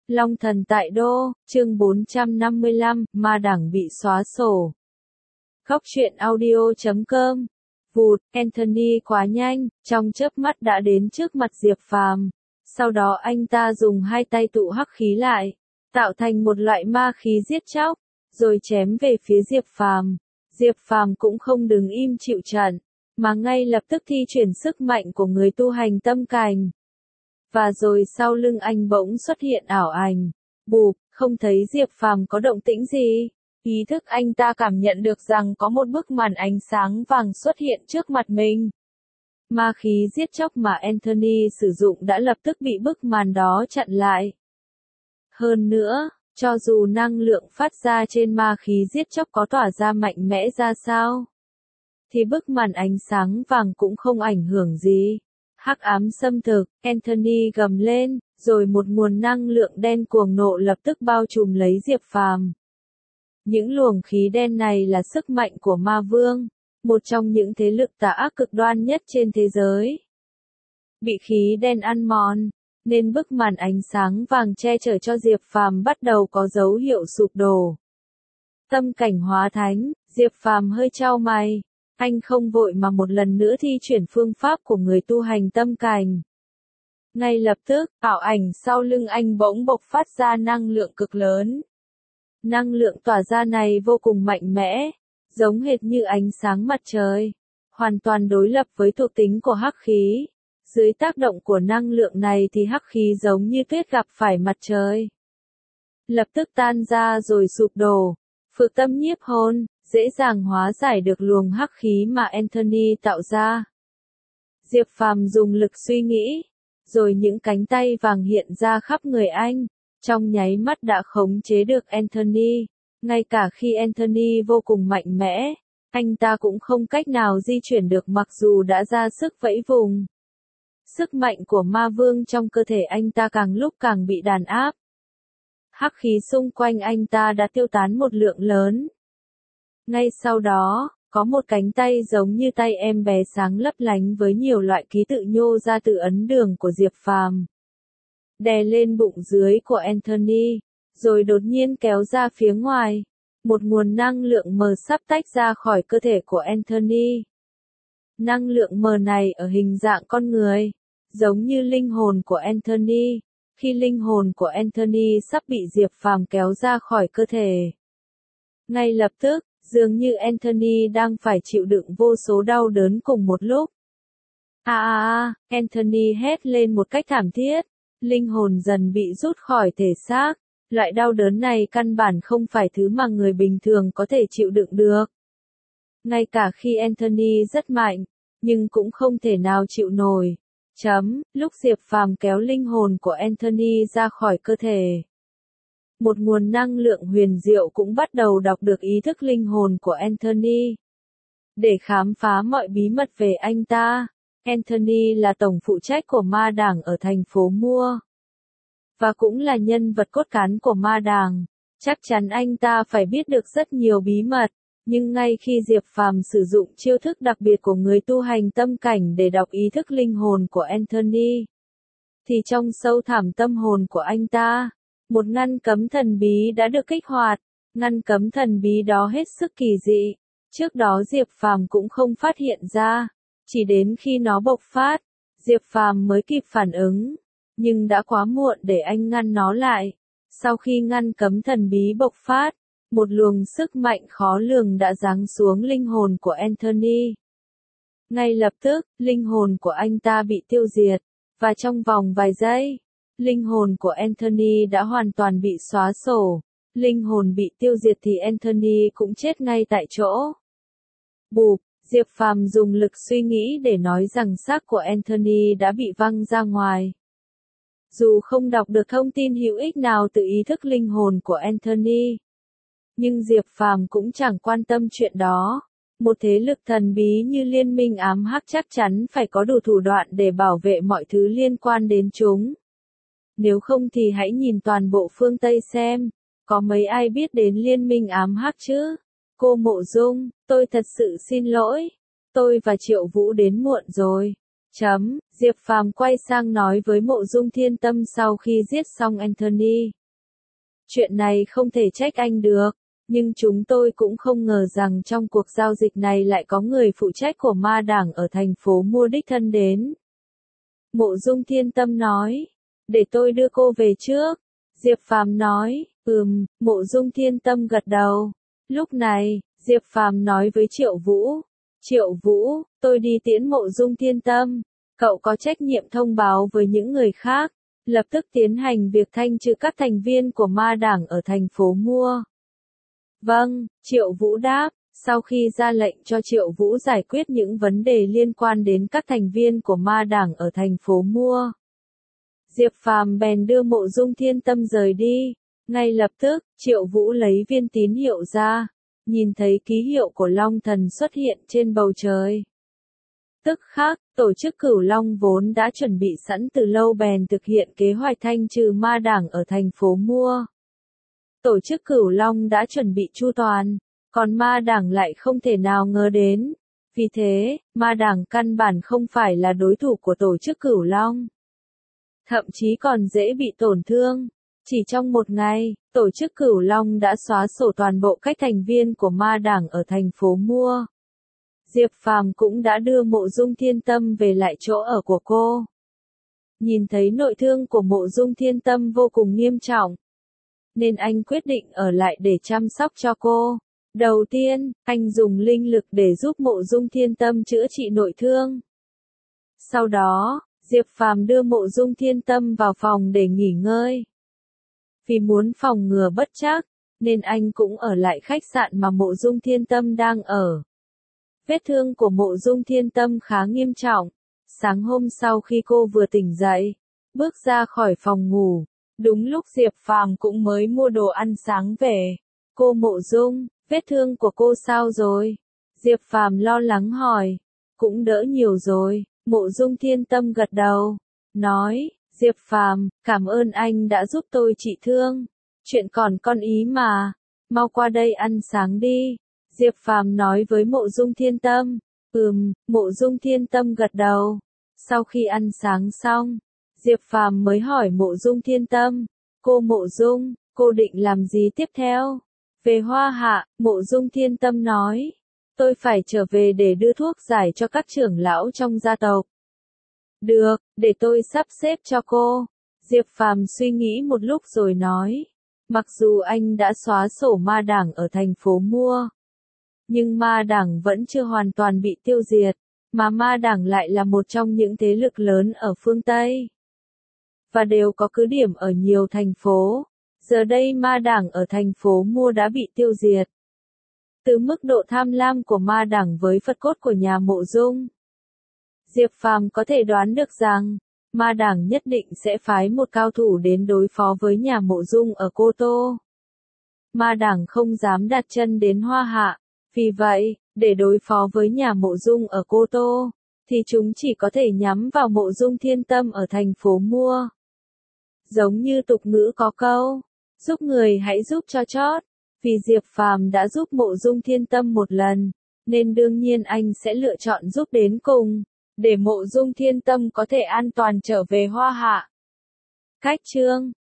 Long thần tại đô, chương 455, ma đảng bị xóa sổ. Góc truyện audio.com. Vụt, Anthony quá nhanh, trong chớp mắt đã đến trước mặt Diệp Phàm. Sau đó anh ta dùng hai tay tụ hắc khí lại, tạo thành một loại ma khí giết chóc, rồi chém về phía Diệp Phàm. Diệp Phàm cũng không đứng im chịu trận, mà ngay lập tức thi chuyển sức mạnh của người tu hành tâm cảnh. Và rồi sau lưng anh bỗng xuất hiện ảo ảnh. Bụp, không thấy Diệp Phàm có động tĩnh gì. Ý thức anh ta cảm nhận được rằng có một bức màn ánh sáng vàng xuất hiện trước mặt mình. Ma khí giết chóc mà Anthony sử dụng đã lập tức bị bức màn đó chặn lại. Hơn nữa, cho dù năng lượng phát ra trên ma khí giết chóc có tỏa ra mạnh mẽ ra sao, thì bức màn ánh sáng vàng cũng không ảnh hưởng gì. Hắc ám xâm thực, Anthony gầm lên, rồi một nguồn năng lượng đen cuồng nộ lập tức bao trùm lấy Diệp Phàm. Những luồng khí đen này là sức mạnh của ma vương, một trong những thế lực tà ác cực đoan nhất trên thế giới. Bị khí đen ăn mòn, nên bức màn ánh sáng vàng che chở cho Diệp Phàm bắt đầu có dấu hiệu sụp đổ. Tâm cảnh hóa thánh, Diệp Phàm hơi chau mày. Anh không vội mà một lần nữa thi chuyển phương pháp của người tu hành tâm cảnh. Ngay lập tức, ảo ảnh sau lưng anh bỗng bộc phát ra năng lượng cực lớn. Năng lượng tỏa ra này vô cùng mạnh mẽ, giống hệt như ánh sáng mặt trời, hoàn toàn đối lập với thuộc tính của hắc khí. Dưới tác động của năng lượng này thì hắc khí giống như tuyết gặp phải mặt trời, lập tức tan ra rồi sụp đổ. Phược tâm nhiếp hồn, dễ dàng hóa giải được luồng hắc khí mà Anthony tạo ra. Diệp Phàm dùng lực suy nghĩ, rồi những cánh tay vàng hiện ra khắp người anh, trong nháy mắt đã khống chế được Anthony. Ngay cả khi Anthony vô cùng mạnh mẽ, anh ta cũng không cách nào di chuyển được mặc dù đã ra sức vẫy vùng. Sức mạnh của ma vương trong cơ thể anh ta càng lúc càng bị đàn áp. Hắc khí xung quanh anh ta đã tiêu tán một lượng lớn. Ngay sau đó, có một cánh tay giống như tay em bé sáng lấp lánh với nhiều loại ký tự nhô ra từ ấn đường của Diệp Phàm, đè lên bụng dưới của Anthony, rồi đột nhiên kéo ra phía ngoài. Một nguồn năng lượng mờ sắp tách ra khỏi cơ thể của Anthony. Năng lượng mờ này ở hình dạng con người, giống như linh hồn của Anthony. Khi linh hồn của Anthony sắp bị Diệp Phàm kéo ra khỏi cơ thể, ngay lập tức, dường như Anthony đang phải chịu đựng vô số đau đớn cùng một lúc. Anthony hét lên một cách thảm thiết. Linh hồn dần bị rút khỏi thể xác. Loại đau đớn này căn bản không phải thứ mà người bình thường có thể chịu đựng được. Ngay cả khi Anthony rất mạnh, nhưng cũng không thể nào chịu nổi. Lúc Diệp Phàm kéo linh hồn của Anthony ra khỏi cơ thể, một nguồn năng lượng huyền diệu cũng bắt đầu đọc được ý thức linh hồn của Anthony. Để khám phá mọi bí mật về anh ta, Anthony là tổng phụ trách của ma đảng ở thành phố Mua, và cũng là nhân vật cốt cán của ma đảng. Chắc chắn anh ta phải biết được rất nhiều bí mật, nhưng ngay khi Diệp Phàm sử dụng chiêu thức đặc biệt của người tu hành tâm cảnh để đọc ý thức linh hồn của Anthony, thì trong sâu thẳm tâm hồn của anh ta, một ngăn cấm thần bí đã được kích hoạt. Ngăn cấm thần bí đó hết sức kỳ dị. Trước đó Diệp Phàm cũng không phát hiện ra, chỉ đến khi nó bộc phát, Diệp Phàm mới kịp phản ứng, nhưng đã quá muộn để anh ngăn nó lại. Sau khi ngăn cấm thần bí bộc phát, một luồng sức mạnh khó lường đã giáng xuống linh hồn của Anthony. Ngay lập tức, linh hồn của anh ta bị tiêu diệt, và trong vòng vài giây, linh hồn của Anthony đã hoàn toàn bị xóa sổ. Linh hồn bị tiêu diệt thì Anthony cũng chết ngay tại chỗ. Bụp, Diệp Phàm dùng lực suy nghĩ để nói rằng xác của Anthony đã bị văng ra ngoài. Dù không đọc được thông tin hữu ích nào từ ý thức linh hồn của Anthony, nhưng Diệp Phàm cũng chẳng quan tâm chuyện đó. Một thế lực thần bí như Liên minh ám hắc chắc chắn phải có đủ thủ đoạn để bảo vệ mọi thứ liên quan đến chúng. Nếu không thì hãy nhìn toàn bộ phương Tây xem, có mấy ai biết đến Liên minh ám hắc chứ? Cô Mộ Dung, tôi thật sự xin lỗi. Tôi và Triệu Vũ đến muộn rồi. Diệp Phàm quay sang nói với Mộ Dung Thiên Tâm sau khi giết xong Anthony. Chuyện này không thể trách anh được, nhưng chúng tôi cũng không ngờ rằng trong cuộc giao dịch này lại có người phụ trách của ma đảng ở thành phố mua đích thân đến. Mộ Dung Thiên Tâm nói, để tôi đưa cô về trước. Diệp Phàm nói, Mộ Dung Thiên Tâm gật đầu. Lúc này, Diệp Phàm nói với Triệu Vũ, Triệu Vũ, tôi đi tiễn Mộ Dung Thiên Tâm, cậu có trách nhiệm thông báo với những người khác, lập tức tiến hành việc thanh trừ các thành viên của ma đảng ở thành phố mua. Vâng, Triệu Vũ đáp, sau khi ra lệnh cho Triệu Vũ giải quyết những vấn đề liên quan đến các thành viên của ma đảng ở thành phố mua. Diệp Phàm bèn đưa Mộ Dung Thiên Tâm rời đi. Ngay lập tức, Triệu Vũ lấy viên tín hiệu ra, nhìn thấy ký hiệu của Long Thần xuất hiện trên bầu trời. Tức khắc, tổ chức Cửu Long vốn đã chuẩn bị sẵn từ lâu bèn thực hiện kế hoạch thanh trừ ma đảng ở thành phố mua. Tổ chức Cửu Long đã chuẩn bị chu toàn, còn ma đảng lại không thể nào ngờ đến. Vì thế, ma đảng căn bản không phải là đối thủ của tổ chức Cửu Long. Thậm chí còn dễ bị tổn thương. Chỉ trong một ngày, tổ chức Cửu Long đã xóa sổ toàn bộ các thành viên của ma đảng ở thành phố mua. Diệp Phàm cũng đã đưa Mộ Dung Thiên Tâm về lại chỗ ở của cô. Nhìn thấy nội thương của Mộ Dung Thiên Tâm vô cùng nghiêm trọng, nên anh quyết định ở lại để chăm sóc cho cô. Đầu tiên, anh dùng linh lực để giúp Mộ Dung Thiên Tâm chữa trị nội thương. Sau đó, Diệp Phàm đưa Mộ Dung Thiên Tâm vào phòng để nghỉ ngơi. Vì muốn phòng ngừa bất trắc, nên anh cũng ở lại khách sạn mà Mộ Dung Thiên Tâm đang ở. Vết thương của Mộ Dung Thiên Tâm khá nghiêm trọng. Sáng hôm sau khi cô vừa tỉnh dậy, bước ra khỏi phòng ngủ, đúng lúc Diệp Phàm cũng mới mua đồ ăn sáng về. Cô Mộ Dung, vết thương của cô sao rồi? Diệp Phàm lo lắng hỏi. Cũng đỡ nhiều rồi, Mộ Dung Thiên Tâm gật đầu, nói, Diệp Phàm, cảm ơn anh đã giúp tôi trị thương. Chuyện còn con ý mà, mau qua đây ăn sáng đi. Diệp Phàm nói với Mộ Dung Thiên Tâm. Mộ Dung Thiên Tâm gật đầu. Sau khi ăn sáng xong, Diệp Phàm mới hỏi Mộ Dung Thiên Tâm, cô Mộ Dung, cô định làm gì tiếp theo? Về Hoa Hạ, Mộ Dung Thiên Tâm nói, tôi phải trở về để đưa thuốc giải cho các trưởng lão trong gia tộc. Được, để tôi sắp xếp cho cô. Diệp Phàm suy nghĩ một lúc rồi nói, mặc dù anh đã xóa sổ ma đảng ở thành phố mua, nhưng ma đảng vẫn chưa hoàn toàn bị tiêu diệt, mà ma đảng lại là một trong những thế lực lớn ở phương Tây. Và đều có cứ điểm ở nhiều thành phố. Giờ đây ma đảng ở thành phố mua đã bị tiêu diệt. Từ mức độ tham lam của ma đảng với Phật cốt của nhà Mộ Dung, Diệp Phàm có thể đoán được rằng, ma đảng nhất định sẽ phái một cao thủ đến đối phó với nhà Mộ Dung ở Cô Tô. Ma đảng không dám đặt chân đến Hoa Hạ, vì vậy, để đối phó với nhà Mộ Dung ở Cô Tô, thì chúng chỉ có thể nhắm vào Mộ Dung Thiên Tâm ở thành phố mua. Giống như tục ngữ có câu, giúp người hãy giúp cho chót, vì Diệp Phàm đã giúp Mộ Dung Thiên Tâm một lần, nên đương nhiên anh sẽ lựa chọn giúp đến cùng, để Mộ Dung Thiên Tâm có thể an toàn trở về Hoa Hạ. Cách chương